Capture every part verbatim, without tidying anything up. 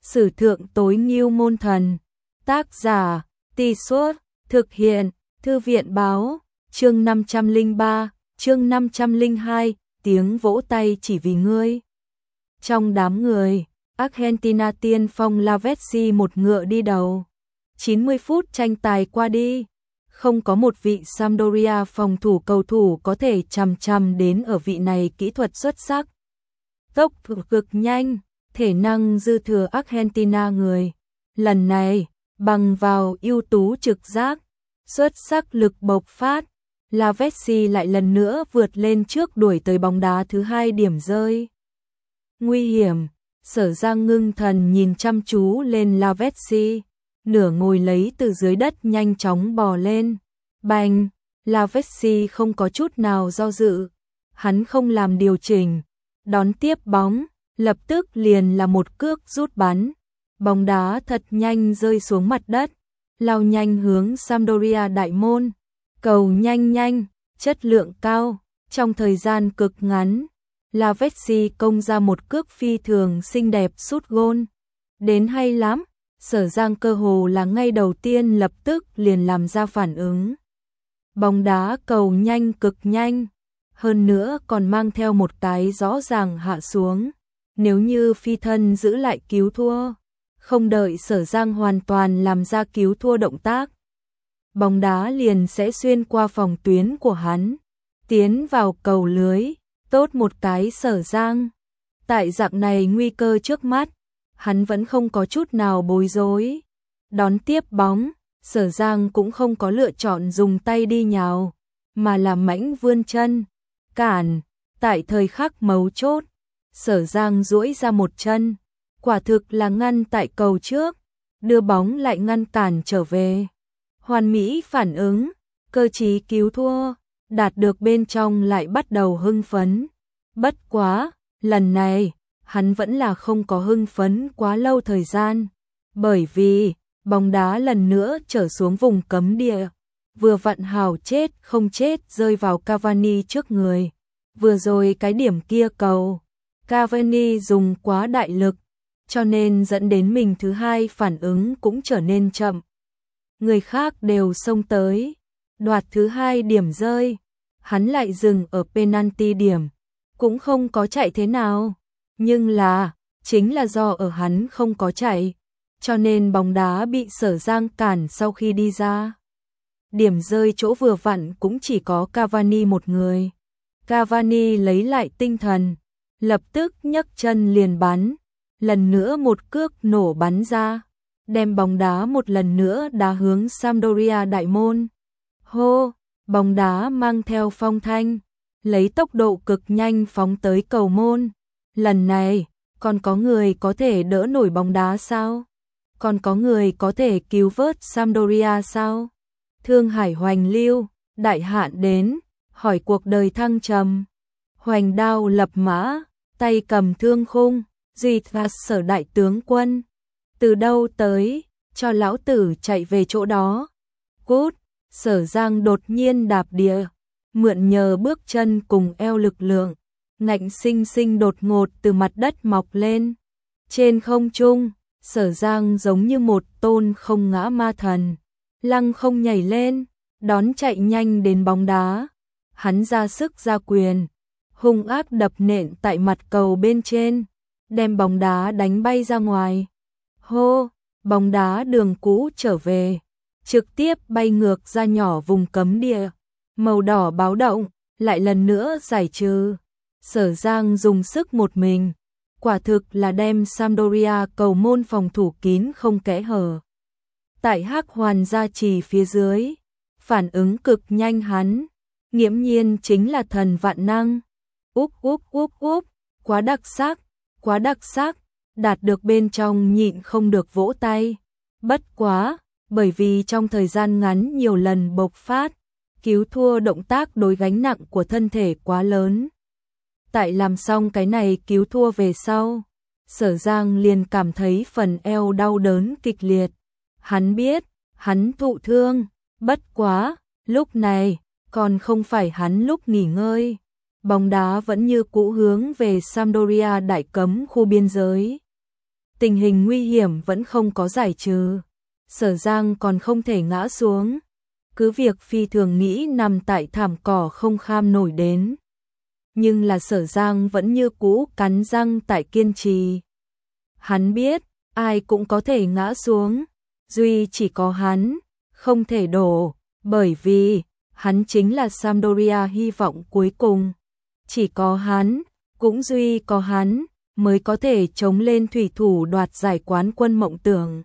Sử thượng tối ngưu môn thần. Tác giả, Tì Suốt, thực hiện, Thư viện báo, chương năm trăm lẻ ba, chương năm trăm lẻ hai, tiếng vỗ tay chỉ vì ngươi. Trong đám người, Argentina tiên phong Lavezzi một ngựa đi đầu. chín mươi phút tranh tài qua đi, không có một vị Sampdoria phòng thủ cầu thủ có thể chằm chằm đến ở vị này kỹ thuật xuất sắc. Tốc độ cực nhanh, thể năng dư thừa Argentina người. Lần này, bằng vào ưu tú trực giác, xuất sắc lực bộc phát, Lavezzi lại lần nữa vượt lên trước đuổi tới bóng đá thứ hai điểm rơi. Nguy hiểm, Sở Giang ngưng thần nhìn chăm chú lên Lavezzi, nửa ngồi lấy từ dưới đất nhanh chóng bò lên. Bành, Lavezzi không có chút nào do dự, hắn không làm điều chỉnh, đón tiếp bóng, lập tức liền là một cước rút bắn. Bóng đá thật nhanh rơi xuống mặt đất, lao nhanh hướng Sampdoria đại môn. Cầu nhanh nhanh, chất lượng cao, trong thời gian cực ngắn, Lavezzi công ra một cước phi thường xinh đẹp sút gôn. Đến hay lắm, Sở Giang cơ hồ là ngay đầu tiên lập tức liền làm ra phản ứng. Bóng đá cầu nhanh cực nhanh, hơn nữa còn mang theo một cái rõ ràng hạ xuống. Nếu như phi thân giữ lại cứu thua, không đợi Sở Giang hoàn toàn làm ra cứu thua động tác, bóng đá liền sẽ xuyên qua phòng tuyến của hắn, tiến vào cầu lưới. Tốt một cái Sở Giang. Tại dạng này nguy cơ trước mắt, hắn vẫn không có chút nào bối rối. Đón tiếp bóng, Sở Giang cũng không có lựa chọn dùng tay đi nhào, mà là mãnh vươn chân, cản. Tại thời khắc mấu chốt, Sở Giang duỗi ra một chân, quả thực là ngăn tại cầu trước, đưa bóng lại ngăn cản trở về. Hoàn mỹ phản ứng, cơ trí cứu thua, đạt được bên trong lại bắt đầu hưng phấn. Bất quá, lần này, hắn vẫn là không có hưng phấn quá lâu thời gian, bởi vì bóng đá lần nữa trở xuống vùng cấm địa, vừa vặn hào chết không chết rơi vào Cavani trước người. Vừa rồi cái điểm kia cầu, Cavani dùng quá đại lực, cho nên dẫn đến mình thứ hai phản ứng cũng trở nên chậm. Người khác đều xông tới, đoạt thứ hai điểm rơi, hắn lại dừng ở penalty điểm, cũng không có chạy thế nào. Nhưng là, chính là do ở hắn không có chạy, cho nên bóng đá bị Sở Giang cản sau khi đi ra. Điểm rơi chỗ vừa vặn cũng chỉ có Cavani một người. Cavani lấy lại tinh thần, lập tức nhấc chân liền bắn, lần nữa một cước nổ bắn ra, đem bóng đá một lần nữa đá hướng Sampdoria đại môn. Hô, bóng đá mang theo phong thanh, lấy tốc độ cực nhanh phóng tới cầu môn. Lần này, còn có người có thể đỡ nổi bóng đá sao? Còn có người có thể cứu vớt Sampdoria sao? Thương hải hoành lưu, đại hạn đến, hỏi cuộc đời thăng trầm. Hoành đao lập mã, tay cầm thương khung, duy và Sở đại tướng quân. Từ đâu tới, cho lão tử chạy về chỗ đó. Cút, Sở Giang đột nhiên đạp địa, mượn nhờ bước chân cùng eo lực lượng, ngạnh sinh sinh đột ngột từ mặt đất mọc lên. Trên không trung, Sở Giang giống như một tôn không ngã ma thần, lăng không nhảy lên, đón chạy nhanh đến bóng đá. Hắn ra sức ra quyền, hung ác đập nện tại mặt cầu bên trên, đem bóng đá đánh bay ra ngoài. Hô, bóng đá đường cũ trở về, trực tiếp bay ngược ra nhỏ vùng cấm địa. Màu đỏ báo động, lại lần nữa giải trừ. Sở Giang dùng sức một mình, quả thực là đem Sampdoria cầu môn phòng thủ kín không kẽ hở. Tại hắc hoàn gia trì phía dưới, phản ứng cực nhanh hắn, nghiễm nhiên chính là thần vạn năng. Úp úp úp úp, quá đặc sắc, quá đặc sắc, đạt được bên trong nhịn không được vỗ tay. Bất quá, bởi vì trong thời gian ngắn nhiều lần bộc phát, cứu thua động tác đối gánh nặng của thân thể quá lớn. Tại làm xong cái này cứu thua về sau, Sở Giang liền cảm thấy phần eo đau đớn kịch liệt. Hắn biết, hắn thụ thương, bất quá, lúc này, còn không phải hắn lúc nghỉ ngơi. Bóng đá vẫn như cũ hướng về Sampdoria đại cấm khu biên giới. tình hình nguy hiểm vẫn không có giải trừ. Sở Giang còn không thể ngã xuống. Cứ việc phi thường nghĩ nằm tại thảm cỏ không kham nổi đến. Nhưng là Sở Giang vẫn như cũ cắn răng tại kiên trì. Hắn biết, ai cũng có thể ngã xuống. Duy chỉ có hắn, không thể đổ, bởi vì hắn chính là Sampdoria hy vọng cuối cùng. Chỉ có hắn, cũng duy có hắn, mới có thể chống lên thủy thủ đoạt giải quán quân mộng tưởng.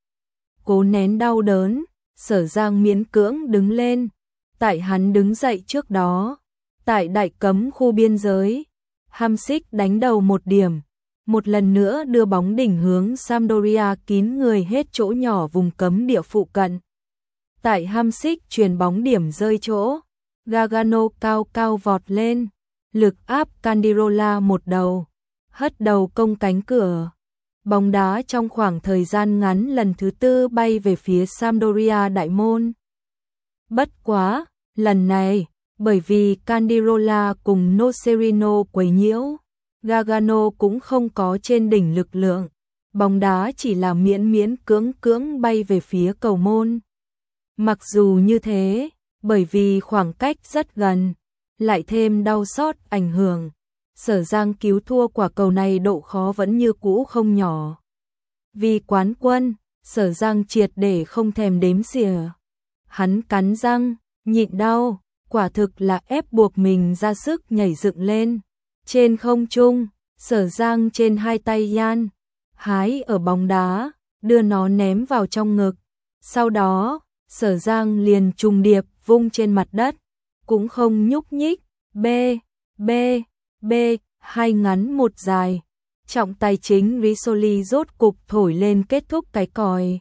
Cố nén đau đớn, Sở Giang miễn cưỡng đứng lên. Tại hắn đứng dậy trước đó, tại đại cấm khu biên giới, Hamsik đánh đầu một điểm, một lần nữa đưa bóng đỉnh hướng Sampdoria kín người hết chỗ nhỏ vùng cấm địa phụ cận. Tại Hamsik truyền bóng điểm rơi chỗ, Gargano cao cao vọt lên, lực áp Candirola một đầu, hất đầu công cánh cửa. Bóng đá trong khoảng thời gian ngắn lần thứ tư bay về phía Sampdoria đại môn. Bất quá, lần này, bởi vì Candirola cùng Nocerino quấy nhiễu, Gargano cũng không có trên đỉnh lực lượng, bóng đá chỉ là miễn miễn cưỡng cưỡng bay về phía cầu môn. Mặc dù như thế, bởi vì khoảng cách rất gần, lại thêm đau xót ảnh hưởng, Sở Giang cứu thua quả cầu này độ khó vẫn như cũ không nhỏ. Vì quán quân, Sở Giang triệt để không thèm đếm xỉa. Hắn cắn răng, nhịn đau, quả thực là ép buộc mình ra sức nhảy dựng lên. Trên không trung, Sở Giang trên hai tay Yan, hái ở bóng đá, đưa nó ném vào trong ngực. Sau đó, Sở Giang liền trùng điệp vung trên mặt đất, cũng không nhúc nhích. B, B, B, hai ngắn một dài. Trọng tài chính Risoli rốt cục thổi lên kết thúc cái còi.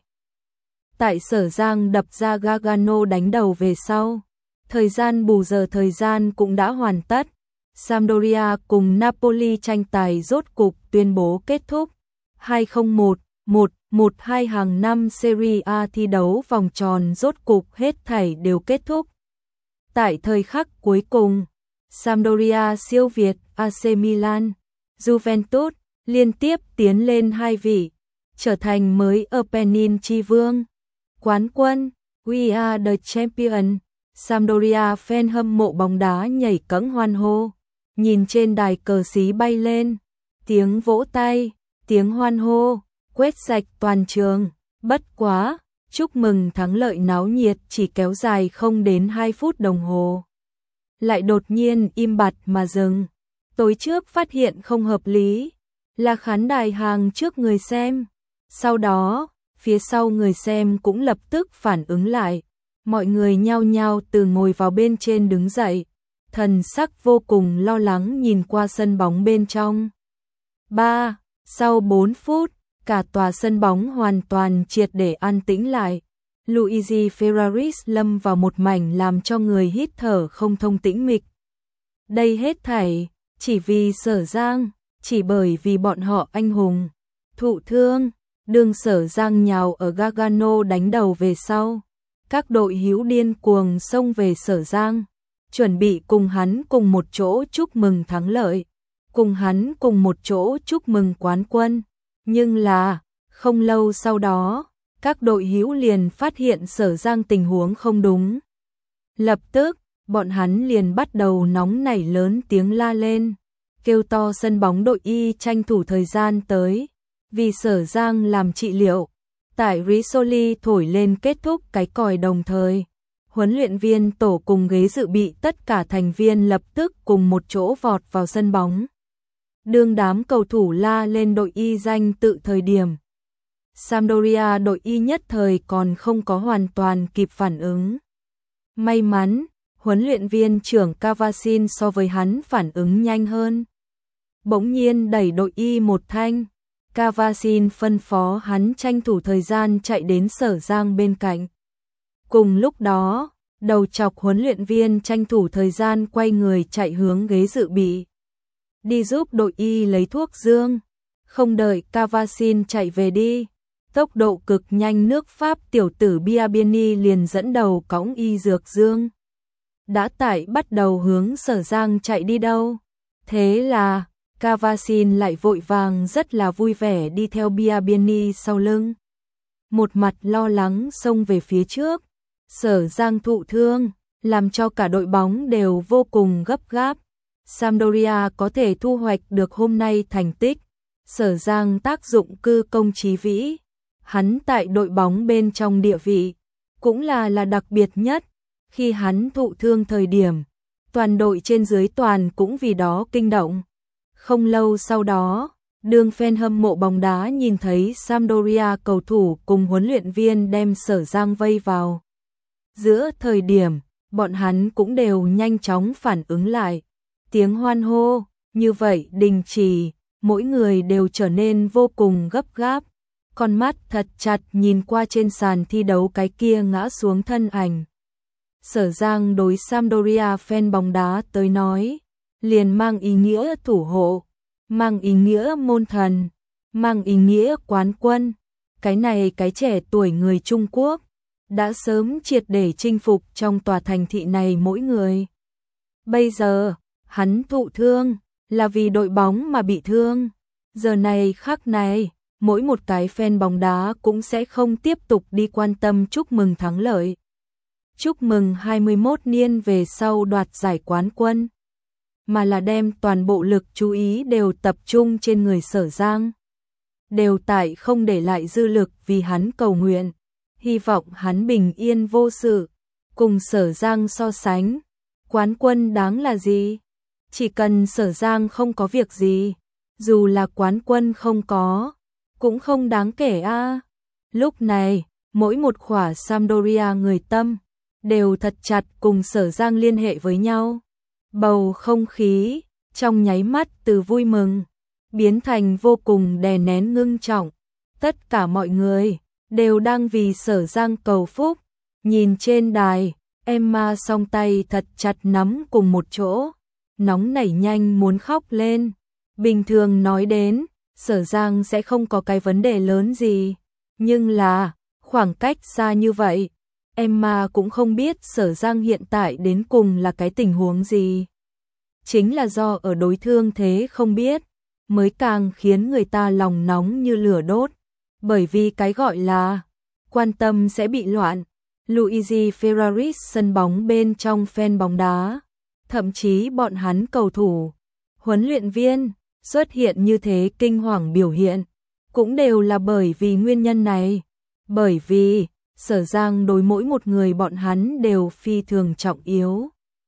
Tại Sở Giang đập ra Gargano đánh đầu về sau, thời gian bù giờ thời gian cũng đã hoàn tất. Sampdoria cùng Napoli tranh tài rốt cục tuyên bố kết thúc. hai không một, một một hai hàng năm Serie A thi đấu vòng tròn rốt cục hết thảy đều kết thúc. Tại thời khắc cuối cùng, Sampdoria siêu việt a xê Milan, Juventus liên tiếp tiến lên hai vị, trở thành mới Appennin chi vương. Quán quân, We are the champion. Sampdoria fan hâm mộ bóng đá nhảy cẫng hoan hô, nhìn trên đài cờ xí bay lên, tiếng vỗ tay, tiếng hoan hô, quét sạch toàn trường. Bất quá, chúc mừng thắng lợi náo nhiệt chỉ kéo dài không đến hai phút đồng hồ. Lại đột nhiên im bặt mà dừng. Tối trước phát hiện không hợp lý, là khán đài hàng trước người xem. Sau đó, phía sau người xem cũng lập tức phản ứng lại. Mọi người nhao nhao từ ngồi vào bên trên đứng dậy, thần sắc vô cùng lo lắng nhìn qua sân bóng bên trong. ba. Sau bốn phút, cả tòa sân bóng hoàn toàn triệt để an tĩnh lại. Luigi Ferraris lâm vào một mảnh làm cho người hít thở không thông tĩnh mịch. Đây hết thảy, chỉ vì Sở Giang, chỉ bởi vì bọn họ anh hùng. Thụ thương, đường Sở Giang nhào ở Gargano đánh đầu về sau. Các đội hữu điên cuồng xông về Sở Giang, chuẩn bị cùng hắn cùng một chỗ chúc mừng thắng lợi, cùng hắn cùng một chỗ chúc mừng quán quân. Nhưng là, không lâu sau đó, các đội hữu liền phát hiện Sở Giang tình huống không đúng. Lập tức, bọn hắn liền bắt đầu nóng nảy lớn tiếng la lên, kêu to sân bóng đội y tranh thủ thời gian tới, vì Sở Giang làm trị liệu. Tại Risoli thổi lên kết thúc cái còi đồng thời, huấn luyện viên tổ cùng ghế dự bị tất cả thành viên lập tức cùng một chỗ vọt vào sân bóng. Đương đám cầu thủ la lên đội y danh tự thời điểm, Sampdoria đội y nhất thời còn không có hoàn toàn kịp phản ứng. May mắn, huấn luyện viên trưởng Cavasin so với hắn phản ứng nhanh hơn. Bỗng nhiên đẩy đội y một thanh, Cavasin phân phó hắn tranh thủ thời gian chạy đến Sở Giang bên cạnh. Cùng lúc đó, đầu chọc huấn luyện viên tranh thủ thời gian quay người chạy hướng ghế dự bị, đi giúp đội y lấy thuốc dương. Không đợi Cavasin chạy về đi, tốc độ cực nhanh nước Pháp tiểu tử Biabiani liền dẫn đầu cõng y dược dương. Đã tải bắt đầu hướng Sở Giang chạy đi đâu. Thế là, Cavasin lại vội vàng rất là vui vẻ đi theo Biabiani sau lưng. Một mặt lo lắng xông về phía trước. Sở Giang thụ thương, làm cho cả đội bóng đều vô cùng gấp gáp. Sampdoria có thể thu hoạch được hôm nay thành tích. Sở Giang tác dụng cư công trí vĩ. Hắn tại đội bóng bên trong địa vị cũng là là đặc biệt nhất. Khi hắn thụ thương thời điểm, toàn đội trên dưới toàn cũng vì đó kinh động. Không lâu sau đó, đường fan hâm mộ bóng đá nhìn thấy Sampdoria cầu thủ cùng huấn luyện viên đem Sở Giang vây vào. Giữa thời điểm, bọn hắn cũng đều nhanh chóng phản ứng lại. Tiếng hoan hô, như vậy đình chỉ, mỗi người đều trở nên vô cùng gấp gáp. Con mắt thật chặt nhìn qua trên sàn thi đấu cái kia ngã xuống thân ảnh. Sở Giang đối Sampdoria fan bóng đá tới nói, liền mang ý nghĩa thủ hộ, mang ý nghĩa môn thần, mang ý nghĩa quán quân. Cái này cái trẻ tuổi người Trung Quốc, đã sớm triệt để chinh phục trong tòa thành thị này mỗi người. Bây giờ, hắn thụ thương, là vì đội bóng mà bị thương. Giờ này khắc này, mỗi một cái fan bóng đá cũng sẽ không tiếp tục đi quan tâm chúc mừng thắng lợi. Chúc mừng hai mươi mốt niên về sau đoạt giải quán quân, mà là đem toàn bộ lực chú ý đều tập trung trên người Sở Giang. Đều tại không để lại dư lực vì hắn cầu nguyện, hy vọng hắn bình yên vô sự. Cùng Sở Giang so sánh, quán quân đáng là gì? Chỉ cần Sở Giang không có việc gì, dù là quán quân không có, cũng không đáng kể a. À. Lúc này, mỗi một khỏa Sampdoria người tâm đều thật chặt cùng Sở Giang liên hệ với nhau. Bầu không khí trong nháy mắt từ vui mừng biến thành vô cùng đè nén ngưng trọng. Tất cả mọi người đều đang vì Sở Giang cầu phúc. Nhìn trên đài, Emma song tay thật chặt nắm cùng một chỗ, nóng nảy nhanh muốn khóc lên. Bình thường nói đến, Sở Giang sẽ không có cái vấn đề lớn gì, nhưng là khoảng cách xa như vậy, Emma cũng không biết Sở Giang hiện tại đến cùng là cái tình huống gì. Chính là do ở đối thương thế không biết, mới càng khiến người ta lòng nóng như lửa đốt. Bởi vì cái gọi là quan tâm sẽ bị loạn. Luigi Ferraris sân bóng bên trong fan bóng đá, thậm chí bọn hắn cầu thủ, huấn luyện viên xuất hiện như thế kinh hoàng biểu hiện, cũng đều là bởi vì nguyên nhân này. Bởi vì Sở Giang đối mỗi một người bọn hắn đều phi thường trọng yếu,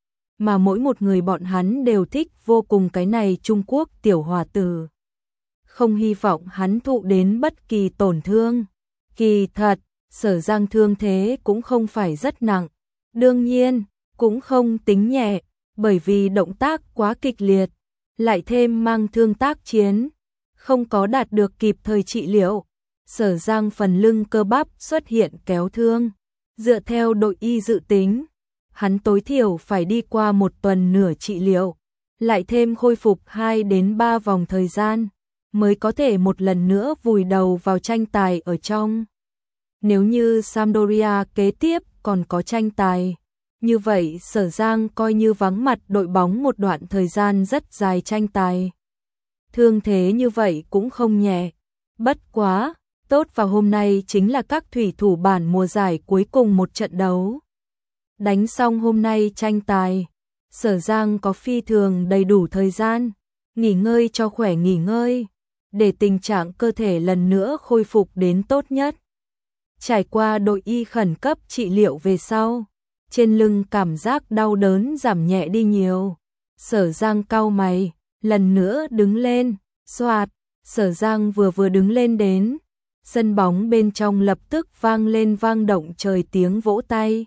mà mỗi một người bọn hắn đều thích vô cùng cái này Trung Quốc tiểu hòa tử, không hy vọng hắn thụ đến bất kỳ tổn thương. Kỳ thật, Sở Giang thương thế cũng không phải rất nặng, đương nhiên cũng không tính nhẹ, bởi vì động tác quá kịch liệt, lại thêm mang thương tác chiến, không có đạt được kịp thời trị liệu. Sở Giang phần lưng cơ bắp xuất hiện kéo thương. Dựa theo đội y dự tính, hắn tối thiểu phải đi qua một tuần nửa trị liệu, lại thêm khôi phục hai đến ba vòng thời gian, mới có thể một lần nữa vùi đầu vào tranh tài ở trong. Nếu như Sampdoria kế tiếp còn có tranh tài, như vậy Sở Giang coi như vắng mặt đội bóng một đoạn thời gian rất dài tranh tài. Thương thế như vậy cũng không nhẹ. Bất quá, tốt vào hôm nay chính là các thủy thủ bản mùa giải cuối cùng một trận đấu. Đánh xong hôm nay tranh tài, Sở Giang có phi thường đầy đủ thời gian, nghỉ ngơi cho khỏe nghỉ ngơi, để tình trạng cơ thể lần nữa khôi phục đến tốt nhất. Trải qua đội y khẩn cấp trị liệu về sau, trên lưng cảm giác đau đớn giảm nhẹ đi nhiều. Sở Giang cau mày, lần nữa đứng lên, xoạt. Sở Giang vừa vừa đứng lên đến, sân bóng bên trong lập tức vang lên vang động trời tiếng vỗ tay.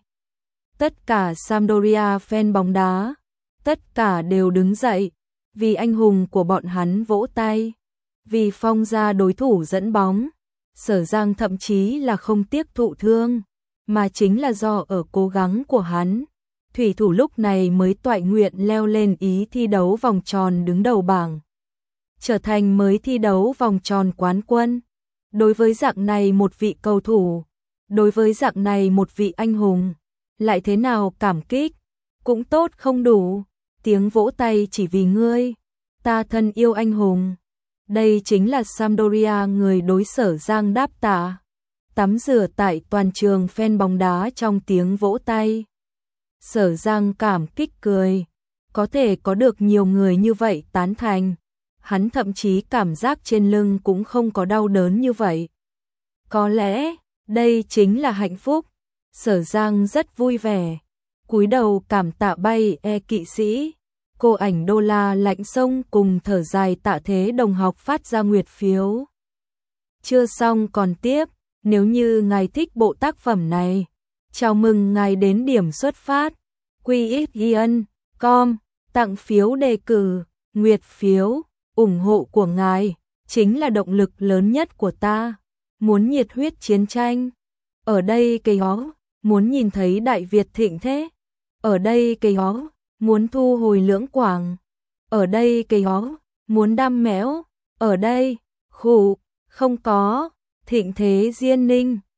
Tất cả Sampdoria fan bóng đá, tất cả đều đứng dậy, vì anh hùng của bọn hắn vỗ tay, vì phong ra đối thủ dẫn bóng. Sở Giang thậm chí là không tiếc thụ thương, mà chính là do ở cố gắng của hắn, thủy thủ lúc này mới toại nguyện leo lên ý thi đấu vòng tròn đứng đầu bảng, trở thành mới thi đấu vòng tròn quán quân. Đối với dạng này một vị cầu thủ, đối với dạng này một vị anh hùng, lại thế nào cảm kích, cũng tốt không đủ. Tiếng vỗ tay chỉ vì ngươi, ta thân yêu anh hùng. Đây chính là Sampdoria người đối Sở Giang đáp tạ. Tắm rửa tại toàn trường fan bóng đá trong tiếng vỗ tay. Sở Giang cảm kích cười. Có thể có được nhiều người như vậy tán thành. Hắn thậm chí cảm giác trên lưng cũng không có đau đớn như vậy. Có lẽ, đây chính là hạnh phúc. Sở Giang rất vui vẻ. Cúi đầu cảm tạ bay e kỵ sĩ. Cô ảnh đô la lạnh sông cùng thở dài tạ thế đồng học phát ra nguyệt phiếu. Chưa xong còn tiếp, nếu như ngài thích bộ tác phẩm này, chào mừng ngài đến điểm xuất phát. quy ích ian chấm com, tặng phiếu đề cử, nguyệt phiếu, ủng hộ của ngài, chính là động lực lớn nhất của ta. Muốn nhiệt huyết chiến tranh, ở đây cây ó, muốn nhìn thấy Đại Việt thịnh thế, ở đây cây ó, muốn thu hồi Lưỡng Quảng, ở đây cây ó, muốn đam mẽo, ở đây, khủ, không có, thịnh thế Diên Ninh.